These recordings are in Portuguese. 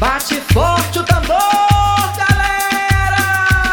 Bate forte o tambor, galera!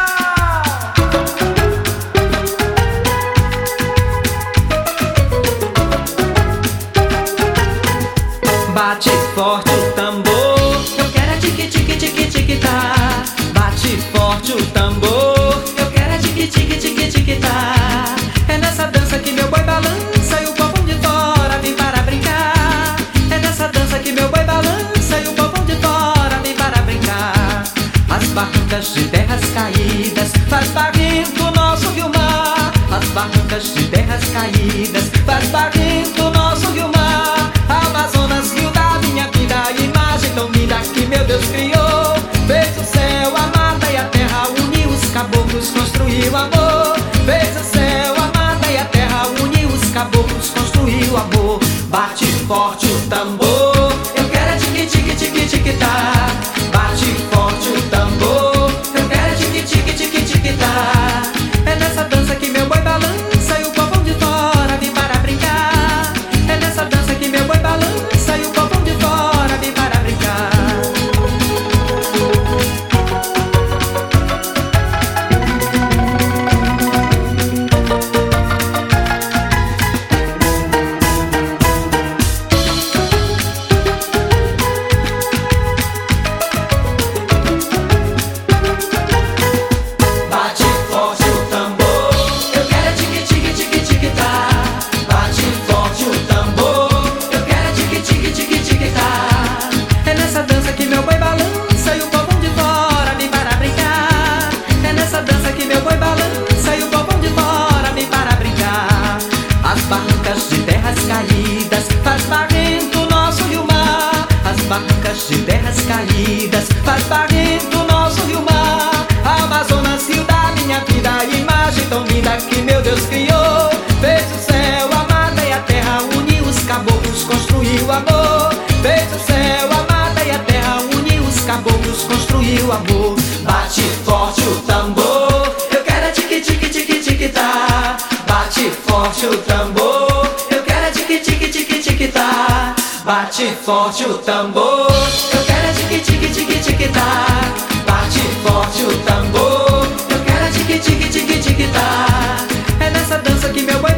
Bate forte o tambor, eu quero é tique tique tique tique tá. Bate forte o tambor, eu quero é tique tique tique tique tá. É nessa dança que meu boi balança e o povão de fora vem para brincar. É nessa dança que meu boi balança e o povão de fora vem para brincar. As barrancas de terras caídas faz barrento o nosso rio-mar. As barrancas de terras caídas faz barrento o nosso rio-mar. Amazonas, rio da minha vida, imagem tão linda que meu Deus criou. Fez o céu, a mata e a terra, uniu os caboclos, construiu amor. Fez o céu, a mata e a terra, uniu os caboclos, construiu amor. Bate forte o tambor, eu quero é tique tique tique tique tá. Bate forte o tambor, eu quero é tique tique tique tique tá. É nessa dança que meu boi balança e o povão de fora vem para brincar. É nessa dança que meu boi balança e o povão de fora vem para brincar. Bate forte o tambor, eu quero é tique tique tique tique tá. Bate forte o tambor, eu quero é tique tique tique tique tá. É nessa dança que meu boi balança e o povão de fora vem para brincar. É nessa dança que meu boi balança e o povão de fora vem para brincar. As barrancas de terras caídas faz barrento o nosso rio-mar. As barrancas de terras caídas faz barrento o nosso rio-mar. Amazonas, rio da minha vida, imagem tão linda que meu Deus criou. Fez o céu, a mata e a terra, uniu os caboclos, construiu amor. Fez o céu, a mata e a terra, uniu os caboclos, construiu amor. Bate forte o tambor, eu quero é tique tique tique tique tá. Bate forte o tambor, eu quero é tique tique tique tique tá. Bate forte o tambor, eu quero é tique tique tique tique tá. Bate forte o tambor, eu quero é tique tique tique tique tá. É nessa dança que meu boi